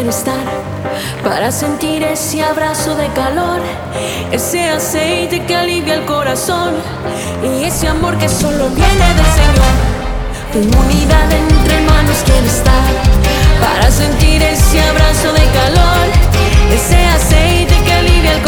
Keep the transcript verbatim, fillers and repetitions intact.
quiero estar, para sentir ese abrazo de calor, ese aceite que alivia el corazón y ese amor que solo viene del Señor. En unidad entre manos quiero estar, para sentir ese abrazo de calor, ese aceite que alivia el